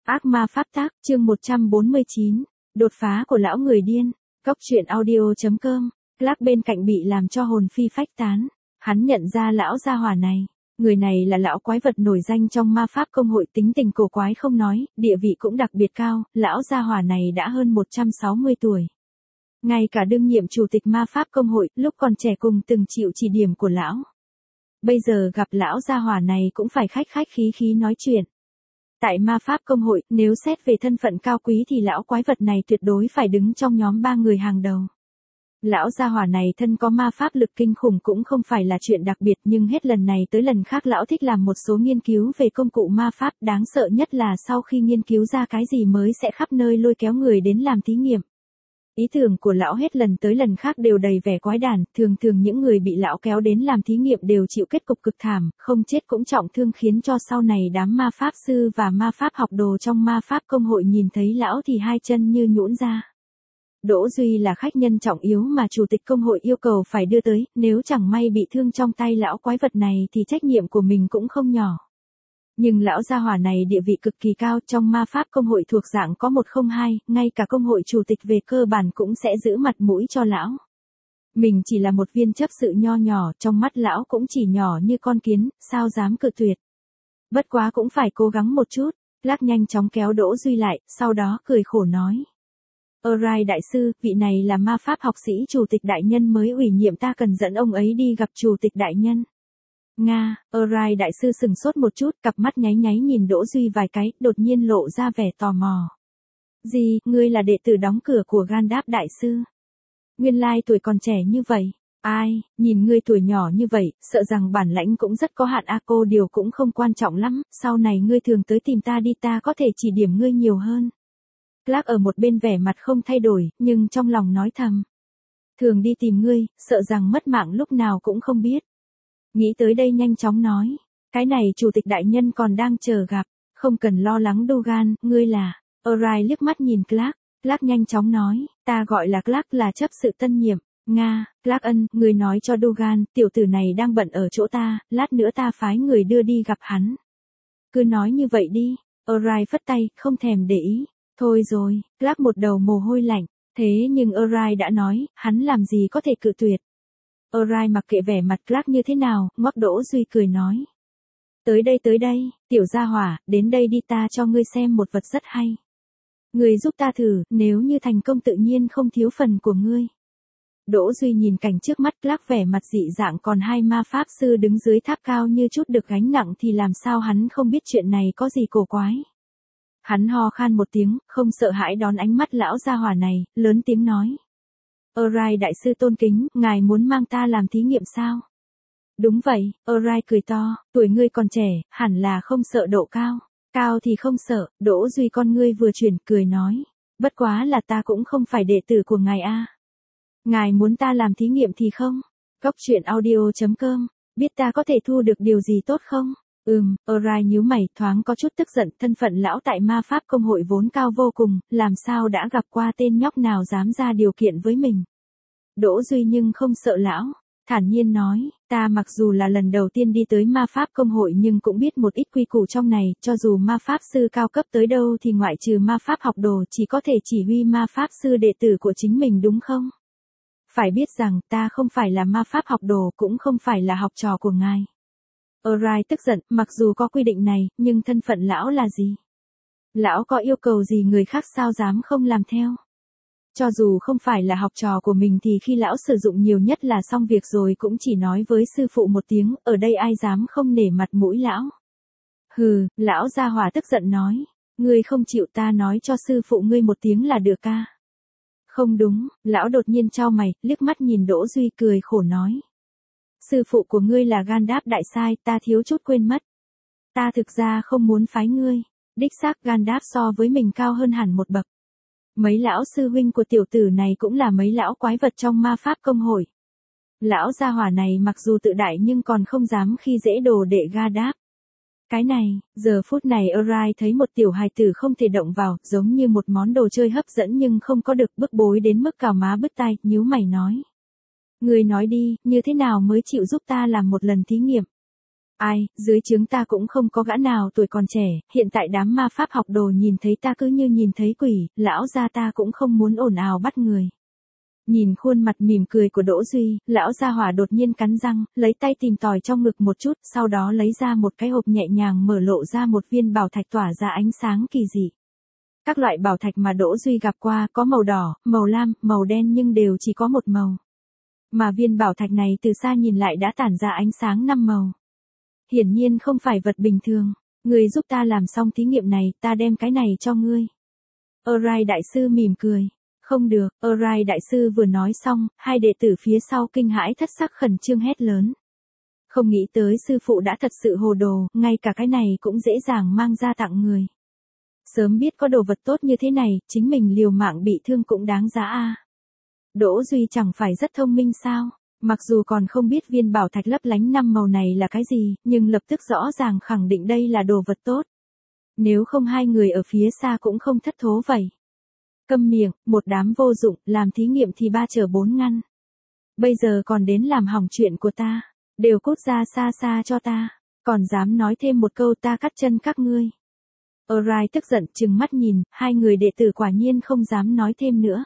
Ác ma pháp tác, chương 149. Đột phá của lão người điên. Góc truyện audio.com. Clark bên cạnh bị làm cho hồn phi phách tán. Hắn nhận ra lão gia hỏa này. Người này là lão quái vật nổi danh trong ma pháp công hội, tính tình cổ quái không nói, địa vị cũng đặc biệt cao, lão gia hỏa này đã hơn 160 tuổi. Ngay cả đương nhiệm chủ tịch ma pháp công hội, lúc còn trẻ cùng từng chịu chỉ điểm của lão. Bây giờ gặp lão gia hỏa này cũng phải khách khí nói chuyện. Tại ma pháp công hội, nếu xét về thân phận cao quý thì lão quái vật này tuyệt đối phải đứng trong nhóm 3 người hàng đầu. Lão gia hỏa này thân có ma pháp lực kinh khủng cũng không phải là chuyện đặc biệt, nhưng hết lần này tới lần khác lão thích làm một số nghiên cứu về công cụ ma pháp, đáng sợ nhất là sau khi nghiên cứu ra cái gì mới sẽ khắp nơi lôi kéo người đến làm thí nghiệm. Ý tưởng của lão hết lần tới lần khác đều đầy vẻ quái đản, thường những người bị lão kéo đến làm thí nghiệm đều chịu kết cục cực thảm, không chết cũng trọng thương, khiến cho sau này đám ma pháp sư và ma pháp học đồ trong ma pháp công hội nhìn thấy lão thì hai chân như nhũn ra. Đỗ Duy là khách nhân trọng yếu mà chủ tịch công hội yêu cầu phải đưa tới, nếu chẳng may bị thương trong tay lão quái vật này thì trách nhiệm của mình cũng không nhỏ. Nhưng lão gia hỏa này địa vị cực kỳ cao, trong ma pháp công hội thuộc dạng có 102, ngay cả công hội chủ tịch về cơ bản cũng sẽ giữ mặt mũi cho lão. Mình chỉ là một viên chấp sự nho nhỏ, trong mắt lão cũng chỉ nhỏ như con kiến, sao dám cự tuyệt. Bất quá cũng phải cố gắng một chút. Clark nhanh chóng kéo Đỗ Duy lại, sau đó cười khổ nói. Arai đại sư, vị này là ma pháp học sĩ chủ tịch đại nhân mới ủy nhiệm, ta cần dẫn ông ấy đi gặp chủ tịch đại nhân. Nga, Arai đại sư sừng sốt một chút, cặp mắt nháy nhìn Đỗ Duy vài cái, đột nhiên lộ ra vẻ tò mò. Gì, ngươi là đệ tử đóng cửa của Gandalf đại sư? Nguyên lai tuổi còn trẻ như vậy. Ai, nhìn ngươi tuổi nhỏ như vậy, sợ rằng bản lãnh cũng rất có hạn. Cô điều cũng không quan trọng lắm, sau này ngươi thường tới tìm ta đi, ta có thể chỉ điểm ngươi nhiều hơn. Clark ở một bên vẻ mặt không thay đổi, nhưng trong lòng nói thầm. Thường đi tìm ngươi, sợ rằng mất mạng lúc nào cũng không biết. Nghĩ tới đây nhanh chóng nói. Cái này chủ tịch đại nhân còn đang chờ gặp, không cần lo lắng Dougan, ngươi là. Arai liếc mắt nhìn Clark. Clark nhanh chóng nói, ta gọi là Clark, là chấp sự tân nhiệm. Nga, Clark ân, ngươi nói cho Dougan, tiểu tử này đang bận ở chỗ ta, lát nữa ta phái người đưa đi gặp hắn. Cứ nói như vậy đi. Arai phất tay, không thèm để ý. Thôi rồi, Clark một đầu mồ hôi lạnh. Thế nhưng Arai đã nói, hắn làm gì có thể cự tuyệt. Arai mặc kệ vẻ mặt Clark như thế nào, ngoắc Đỗ Duy cười nói. Tới đây, tiểu gia hỏa, đến đây đi, ta cho ngươi xem một vật rất hay. Ngươi giúp ta thử, nếu như thành công tự nhiên không thiếu phần của ngươi. Đỗ Duy nhìn cảnh trước mắt, Clark vẻ mặt dị dạng, còn hai ma pháp sư đứng dưới tháp cao như chút được gánh nặng thì làm sao hắn không biết chuyện này có gì cổ quái. Hắn ho khan một tiếng, không sợ hãi đón ánh mắt lão gia hỏa này, lớn tiếng nói. Arai đại sư tôn kính, ngài muốn mang ta làm thí nghiệm sao? Đúng vậy, Arai cười to, tuổi ngươi còn trẻ, hẳn là không sợ độ cao. Cao thì không sợ, Đỗ Duy con ngươi vừa chuyển, cười nói. Bất quá là ta cũng không phải đệ tử của ngài a. Ngài muốn ta làm thí nghiệm thì không? Góc truyện audio.com, biết ta có thể thu được điều gì tốt không? Arai nhíu mày, thoáng có chút tức giận, thân phận lão tại ma pháp công hội vốn cao vô cùng, làm sao đã gặp qua tên nhóc nào dám ra điều kiện với mình. Đỗ Duy nhưng không sợ lão, thản nhiên nói, ta mặc dù là lần đầu tiên đi tới ma pháp công hội nhưng cũng biết một ít quy củ trong này, cho dù ma pháp sư cao cấp tới đâu thì ngoại trừ ma pháp học đồ chỉ có thể chỉ huy ma pháp sư đệ tử của chính mình, đúng không? Phải biết rằng ta không phải là ma pháp học đồ, cũng không phải là học trò của ngài. Arai tức giận, mặc dù có quy định này, nhưng thân phận lão là gì? Lão có yêu cầu gì người khác sao dám không làm theo? Cho dù không phải là học trò của mình thì khi lão sử dụng nhiều nhất là xong việc rồi cũng chỉ nói với sư phụ một tiếng, ở đây ai dám không nể mặt mũi lão? Hừ, lão gia hỏa tức giận nói, ngươi không chịu, ta nói cho sư phụ ngươi một tiếng là được ca. Không đúng, lão đột nhiên chau mày, liếc mắt nhìn Đỗ Duy cười khổ nói. Sư phụ của ngươi là Gandalf đại sai, ta thiếu chút quên mất. Ta thực ra không muốn phái ngươi, đích xác Gandalf so với mình cao hơn hẳn một bậc. Mấy lão sư huynh của tiểu tử này cũng là mấy lão quái vật trong ma pháp công hội. Lão gia hỏa này mặc dù tự đại nhưng còn không dám khi dễ đồ đệ Gandalf. Cái này, giờ phút này Arai thấy một tiểu hài tử không thể động vào, giống như một món đồ chơi hấp dẫn nhưng không có được, bức bối đến mức cào má bứt tai, nhíu mày nói. Ngươi nói đi, như thế nào mới chịu giúp ta làm một lần thí nghiệm? Ai, dưới trướng ta cũng không có gã nào tuổi còn trẻ, hiện tại đám ma pháp học đồ nhìn thấy ta cứ như nhìn thấy quỷ, lão gia ta cũng không muốn ồn ào bắt người. Nhìn khuôn mặt mỉm cười của Đỗ Duy, lão gia hỏa đột nhiên cắn răng, lấy tay tìm tòi trong ngực một chút, sau đó lấy ra một cái hộp nhẹ nhàng mở lộ ra một viên bảo thạch tỏa ra ánh sáng kỳ dị. Các loại bảo thạch mà Đỗ Duy gặp qua có màu đỏ, màu lam, màu đen nhưng đều chỉ có một màu. Mà viên bảo thạch này từ xa nhìn lại đã tản ra ánh sáng 5 màu. Hiển nhiên không phải vật bình thường. Ngươi giúp ta làm xong thí nghiệm này, ta đem cái này cho ngươi. Arai đại sư mỉm cười. Không được, Arai đại sư vừa nói xong, hai đệ tử phía sau kinh hãi thất sắc khẩn trương hét lớn. Không nghĩ tới sư phụ đã thật sự hồ đồ, ngay cả cái này cũng dễ dàng mang ra tặng người. Sớm biết có đồ vật tốt như thế này, chính mình liều mạng bị thương cũng đáng giá a. Đỗ Duy chẳng phải rất thông minh sao? Mặc dù còn không biết viên bảo thạch lấp lánh 5 màu này là cái gì, nhưng lập tức rõ ràng khẳng định đây là đồ vật tốt. Nếu không hai người ở phía xa cũng không thất thố vậy. Câm miệng, một đám vô dụng, làm thí nghiệm thì 3 trở 4 ngăn. Bây giờ còn đến làm hỏng chuyện của ta, đều cút ra xa xa cho ta, còn dám nói thêm một câu ta cắt chân các ngươi. Arai tức giận trừng mắt nhìn, hai người đệ tử quả nhiên không dám nói thêm nữa.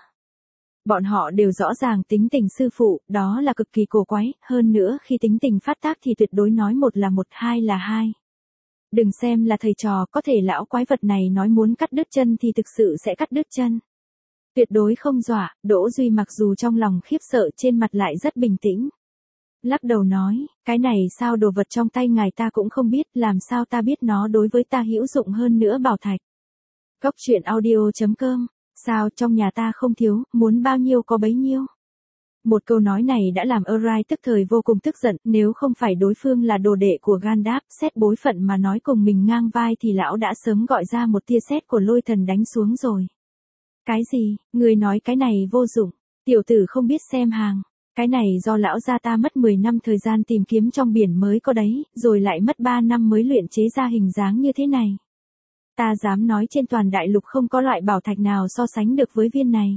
Bọn họ đều rõ ràng tính tình sư phụ, đó là cực kỳ cổ quái, hơn nữa khi tính tình phát tác thì tuyệt đối nói một là một, hai là hai. Đừng xem là thầy trò, có thể lão quái vật này nói muốn cắt đứt chân thì thực sự sẽ cắt đứt chân. Tuyệt đối không dọa, Đỗ Duy mặc dù trong lòng khiếp sợ trên mặt lại rất bình tĩnh. Lắc đầu nói, cái này sao đồ vật trong tay ngài ta cũng không biết, làm sao ta biết nó đối với ta hữu dụng hơn nữa bảo thạch. Cốc truyện audio.com, sao trong nhà ta không thiếu, muốn bao nhiêu có bấy nhiêu. Một câu nói này đã làm Arai tức thời vô cùng tức giận, nếu không phải đối phương là đồ đệ của Gandalf, xét bối phận mà nói cùng mình ngang vai thì lão đã sớm gọi ra một tia sét của lôi thần đánh xuống rồi. Cái gì, người nói cái này vô dụng, tiểu tử không biết xem hàng. Cái này do lão gia ta mất 10 năm thời gian tìm kiếm trong biển mới có đấy, rồi lại mất 3 năm mới luyện chế ra hình dáng như thế này. Ta dám nói trên toàn đại lục không có loại bảo thạch nào so sánh được với viên này.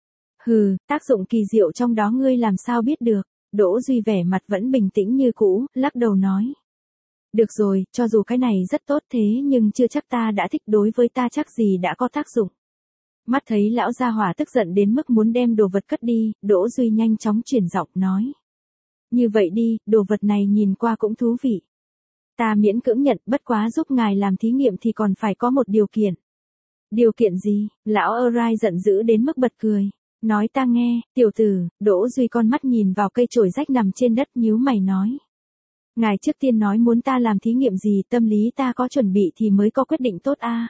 Hừ, tác dụng kỳ diệu trong đó ngươi làm sao biết được. Đỗ Duy vẻ mặt vẫn bình tĩnh như cũ, lắc đầu nói. Được rồi, cho dù cái này rất tốt thế nhưng chưa chắc ta đã thích, đối với ta chắc gì đã có tác dụng. Mắt thấy lão gia hỏa tức giận đến mức muốn đem đồ vật cất đi, Đỗ Duy nhanh chóng chuyển giọng nói. Như vậy đi, đồ vật này nhìn qua cũng thú vị. Ta miễn cưỡng nhận, bất quá giúp ngài làm thí nghiệm thì còn phải có một điều kiện. Điều kiện gì? Lão Arai giận dữ đến mức bật cười. Nói ta nghe, tiểu tử. Đỗ Duy con mắt nhìn vào cây chổi rách nằm trên đất nhíu mày nói. Ngài trước tiên nói muốn ta làm thí nghiệm gì, tâm lý ta có chuẩn bị thì mới có quyết định tốt a.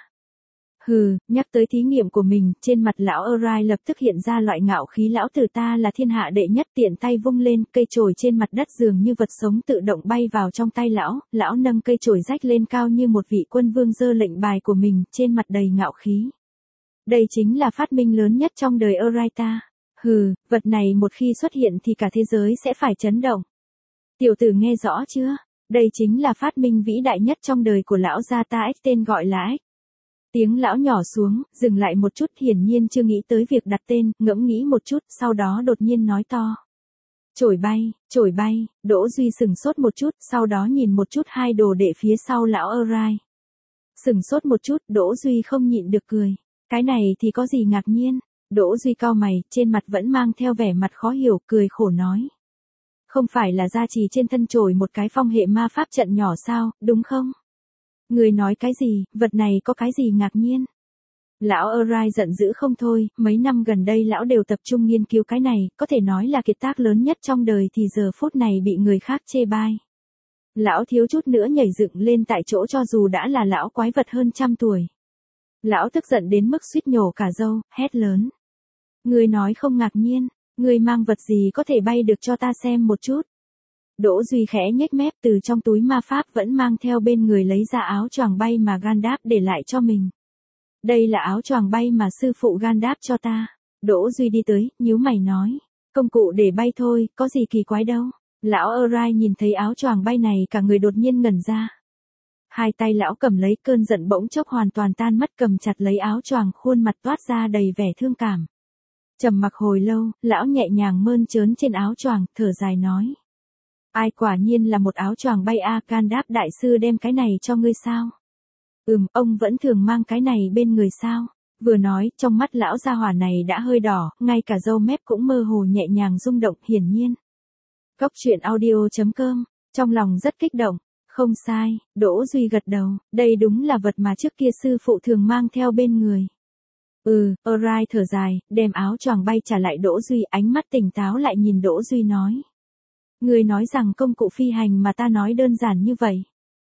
Hừ, nhắc tới thí nghiệm của mình, trên mặt lão Arai lập tức hiện ra loại ngạo khí, lão tử ta là thiên hạ đệ nhất, tiện tay vung lên, cây chổi trên mặt đất dường như vật sống tự động bay vào trong tay lão nâng cây chổi rách lên cao như một vị quân vương giơ lệnh bài của mình, trên mặt đầy ngạo khí. Đây chính là phát minh lớn nhất trong đời Arai ta. Hừ, vật này một khi xuất hiện thì cả thế giới sẽ phải chấn động. Tiểu tử nghe rõ chưa? Đây chính là phát minh vĩ đại nhất trong đời của lão gia ta, tên gọi là ếch. Tiếng lão nhỏ xuống, dừng lại một chút, hiển nhiên chưa nghĩ tới việc đặt tên, ngẫm nghĩ một chút, sau đó đột nhiên nói to. Chổi bay, Đỗ Duy sừng sốt một chút, sau đó nhìn một chút hai đồ đệ phía sau lão Arai. Sừng sốt một chút, Đỗ Duy không nhịn được cười. Cái này thì có gì ngạc nhiên? Đỗ Duy cau mày, trên mặt vẫn mang theo vẻ mặt khó hiểu, cười khổ nói. Không phải là gia trì trên thân chổi một cái phong hệ ma pháp trận nhỏ sao, đúng không? Người nói cái gì, vật này có cái gì ngạc nhiên? Lão Arai giận dữ không thôi, mấy năm gần đây lão đều tập trung nghiên cứu cái này, có thể nói là kiệt tác lớn nhất trong đời thì giờ phút này bị người khác chê bai. Lão thiếu chút nữa nhảy dựng lên tại chỗ cho dù đã là lão quái vật hơn 100 tuổi. Lão tức giận đến mức suýt nhổ cả râu, hét lớn. Người nói không ngạc nhiên, người mang vật gì có thể bay được cho ta xem một chút. Đỗ Duy khẽ nhếch mép, từ trong túi ma pháp vẫn mang theo bên người lấy ra áo choàng bay mà Gandalf để lại cho mình. Đây là áo choàng bay mà sư phụ Gandalf cho ta. Đỗ Duy đi tới, nhíu mày nói. Công cụ để bay thôi, có gì kỳ quái đâu. Lão Arai nhìn thấy áo choàng bay này cả người đột nhiên ngẩn ra. Hai tay lão cầm lấy, cơn giận bỗng chốc hoàn toàn tan mất, cầm chặt lấy áo choàng, khuôn mặt toát ra đầy vẻ thương cảm. Trầm mặc hồi lâu, lão nhẹ nhàng mơn trớn trên áo choàng, thở dài nói. Ai quả nhiên là một áo choàng bay a, Can đáp đại sư đem cái này cho ngươi sao? Ông vẫn thường mang cái này bên người sao? Vừa nói, trong mắt lão gia hỏa này đã hơi đỏ, ngay cả râu mép cũng mơ hồ nhẹ nhàng rung động, hiển nhiên. Cóc truyện audio.com, trong lòng rất kích động. Không sai, Đỗ Duy gật đầu, đây đúng là vật mà trước kia sư phụ thường mang theo bên người. Alright thở dài, đem áo choàng bay trả lại Đỗ Duy, ánh mắt tỉnh táo lại nhìn Đỗ Duy nói. Người nói rằng công cụ phi hành mà ta nói đơn giản như vậy.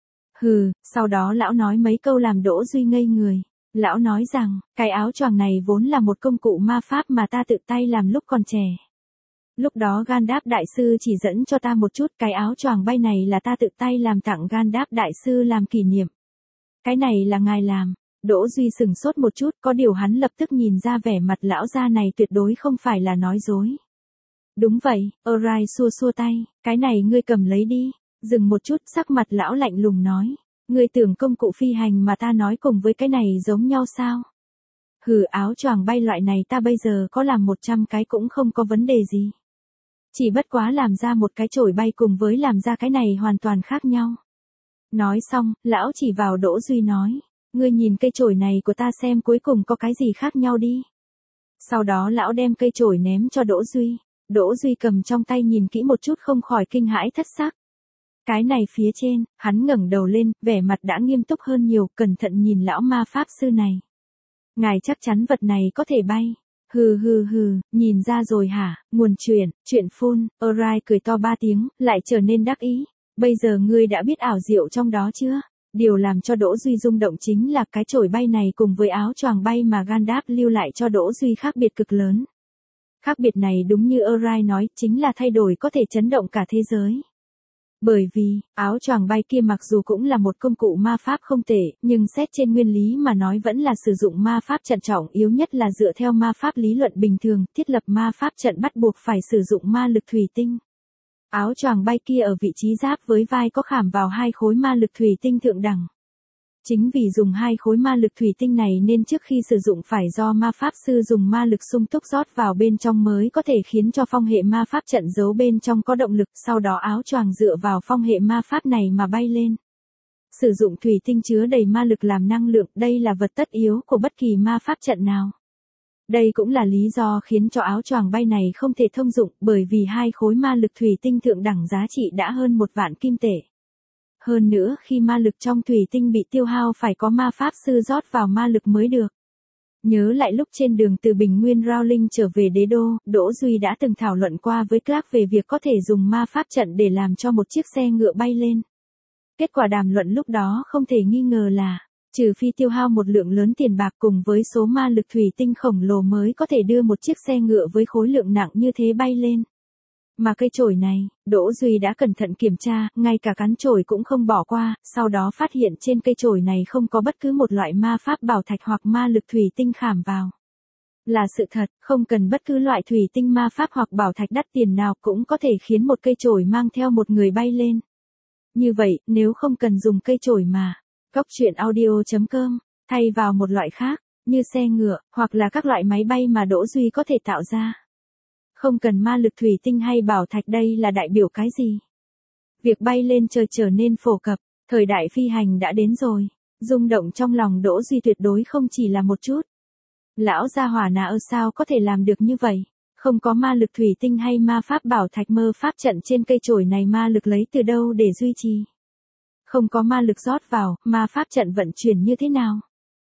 Sau đó lão nói mấy câu làm Đỗ Duy ngây người. Lão nói rằng, cái áo choàng này vốn là một công cụ ma pháp mà ta tự tay làm lúc còn trẻ. Lúc đó Gandalf đại sư chỉ dẫn cho ta một chút, cái áo choàng bay này là ta tự tay làm tặng Gandalf đại sư làm kỷ niệm. Cái này là ngài làm. Đỗ Duy sừng sốt một chút, có điều hắn lập tức nhìn ra vẻ mặt lão gia này tuyệt đối không phải là nói dối. Đúng vậy, Alright xua xua tay, cái này ngươi cầm lấy đi. Dừng một chút, sắc mặt lão lạnh lùng nói. Ngươi tưởng công cụ phi hành mà ta nói cùng với cái này giống nhau sao? Áo choàng bay loại này ta bây giờ có làm 100 cái cũng không có vấn đề gì. Chỉ bất quá làm ra một cái chổi bay cùng với làm ra cái này hoàn toàn khác nhau. Nói xong, lão chỉ vào Đỗ Duy nói. Ngươi nhìn cây chổi này của ta xem cuối cùng có cái gì khác nhau đi. Sau đó lão đem cây chổi ném cho Đỗ Duy. Đỗ Duy cầm trong tay nhìn kỹ một chút không khỏi kinh hãi thất sắc. Cái này phía trên, hắn ngẩng đầu lên, vẻ mặt đã nghiêm túc hơn nhiều, cẩn thận nhìn lão ma pháp sư này. Ngài chắc chắn vật này có thể bay. Nhìn ra rồi hả, nguồn chuyện phun, Alright cười to 3 tiếng, lại trở nên đắc ý. Bây giờ ngươi đã biết ảo diệu trong đó chưa? Điều làm cho Đỗ Duy rung động chính là cái chổi bay này cùng với áo choàng bay mà Gandalf lưu lại cho Đỗ Duy khác biệt cực lớn. Khác biệt này đúng như Alright nói, chính là thay đổi có thể chấn động cả thế giới. Bởi vì, áo choàng bay kia mặc dù cũng là một công cụ ma pháp không tệ, nhưng xét trên nguyên lý mà nói vẫn là sử dụng ma pháp trận trọng yếu nhất là dựa theo ma pháp lý luận bình thường, thiết lập ma pháp trận bắt buộc phải sử dụng ma lực thủy tinh. Áo choàng bay kia ở vị trí giáp với vai có khảm vào 2 khối ma lực thủy tinh thượng đẳng. Chính vì dùng 2 khối ma lực thủy tinh này nên trước khi sử dụng phải do ma pháp sư dùng ma lực sung túc rót vào bên trong mới có thể khiến cho phong hệ ma pháp trận giấu bên trong có động lực, sau đó áo choàng dựa vào phong hệ ma pháp này mà bay lên. Sử dụng thủy tinh chứa đầy ma lực làm năng lượng, đây là vật tất yếu của bất kỳ ma pháp trận nào. Đây cũng là lý do khiến cho áo choàng bay này không thể thông dụng, bởi vì 2 khối ma lực thủy tinh thượng đẳng giá trị đã hơn 1 vạn kim tệ. Hơn nữa, khi ma lực trong thủy tinh bị tiêu hao phải có ma pháp sư rót vào ma lực mới được. Nhớ lại lúc trên đường từ Bình Nguyên Rowling trở về đế đô, Đỗ Duy đã từng thảo luận qua với Clark về việc có thể dùng ma pháp trận để làm cho một chiếc xe ngựa bay lên. Kết quả đàm luận lúc đó không thể nghi ngờ là, trừ phi tiêu hao một lượng lớn tiền bạc cùng với số ma lực thủy tinh khổng lồ mới có thể đưa một chiếc xe ngựa với khối lượng nặng như thế bay lên. Mà cây chổi này, Đỗ Duy đã cẩn thận kiểm tra, ngay cả cán chổi cũng không bỏ qua, sau đó phát hiện trên cây chổi này không có bất cứ một loại ma pháp bảo thạch hoặc ma lực thủy tinh khảm vào. Là sự thật, không cần bất cứ loại thủy tinh ma pháp hoặc bảo thạch đắt tiền nào cũng có thể khiến một cây chổi mang theo một người bay lên. Như vậy, nếu không cần dùng cây chổi mà, cóc truyện audio.com, thay vào một loại khác, như xe ngựa, hoặc là các loại máy bay mà Đỗ Duy có thể tạo ra. Không cần ma lực thủy tinh hay bảo thạch, đây là đại biểu cái gì? Việc bay lên trời trở nên phổ cập, thời đại phi hành đã đến rồi. Rung động trong lòng Đỗ Duy tuyệt đối không chỉ là một chút. Lão gia hỏa nào sao có thể làm được như vậy? Không có ma lực thủy tinh hay ma pháp bảo thạch, mơ pháp trận trên cây chổi này ma lực lấy từ đâu để duy trì? Không có ma lực rót vào, ma pháp trận vận chuyển như thế nào?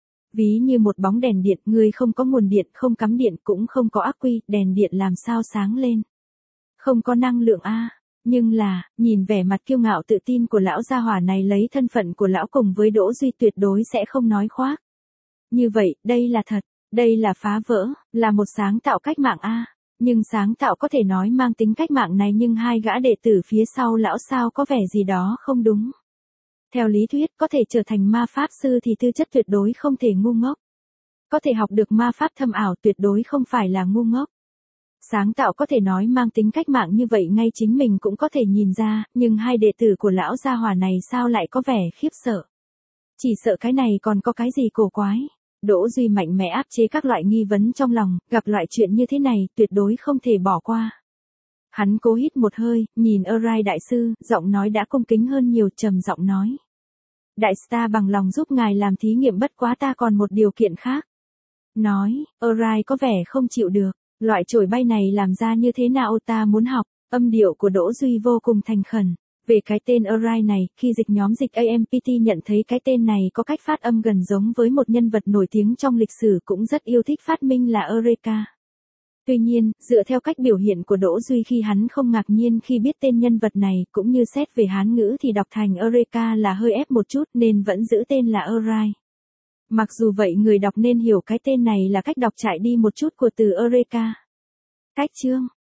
Ví như một bóng đèn điện, người không có nguồn điện, không cắm điện cũng không có ắc quy, đèn điện làm sao sáng lên? Không có năng lượng a. Nhưng là, nhìn vẻ mặt kiêu ngạo tự tin của lão gia hỏa này, lấy thân phận của lão cùng với Đỗ Duy tuyệt đối sẽ không nói khoác. Như vậy, đây là thật, đây là phá vỡ, là một sáng tạo cách mạng a. Nhưng sáng tạo có thể nói mang tính cách mạng này, nhưng 2 gã đệ tử phía sau lão sao có vẻ gì đó không đúng. Theo lý thuyết, có thể trở thành ma pháp sư thì tư chất tuyệt đối không thể ngu ngốc. Có thể học được ma pháp thâm ảo tuyệt đối không phải là ngu ngốc. Sáng tạo có thể nói mang tính cách mạng như vậy ngay chính mình cũng có thể nhìn ra, nhưng 2 đệ tử của lão gia hỏa này sao lại có vẻ khiếp sợ. Chỉ sợ cái này còn có cái gì cổ quái. Đỗ Duy mạnh mẽ áp chế các loại nghi vấn trong lòng, gặp loại chuyện như thế này tuyệt đối không thể bỏ qua. Hắn cố hít một hơi, nhìn Arai đại sư, giọng nói đã cung kính hơn nhiều, trầm giọng nói. Đại star bằng lòng giúp ngài làm thí nghiệm, bất quá ta còn một điều kiện khác. Nói, Arai có vẻ không chịu được, loại chổi bay này làm ra như thế nào ta muốn học, âm điệu của Đỗ Duy vô cùng thành khẩn. Về cái tên Arai này, khi dịch nhóm dịch AMPT nhận thấy cái tên này có cách phát âm gần giống với một nhân vật nổi tiếng trong lịch sử, cũng rất yêu thích phát minh là Eureka. Tuy nhiên, dựa theo cách biểu hiện của Đỗ Duy khi hắn không ngạc nhiên khi biết tên nhân vật này, cũng như xét về Hán ngữ thì đọc thành Eureka là hơi ép một chút nên vẫn giữ tên là Arai. Mặc dù vậy người đọc nên hiểu cái tên này là cách đọc chạy đi một chút của từ Eureka. Cách chương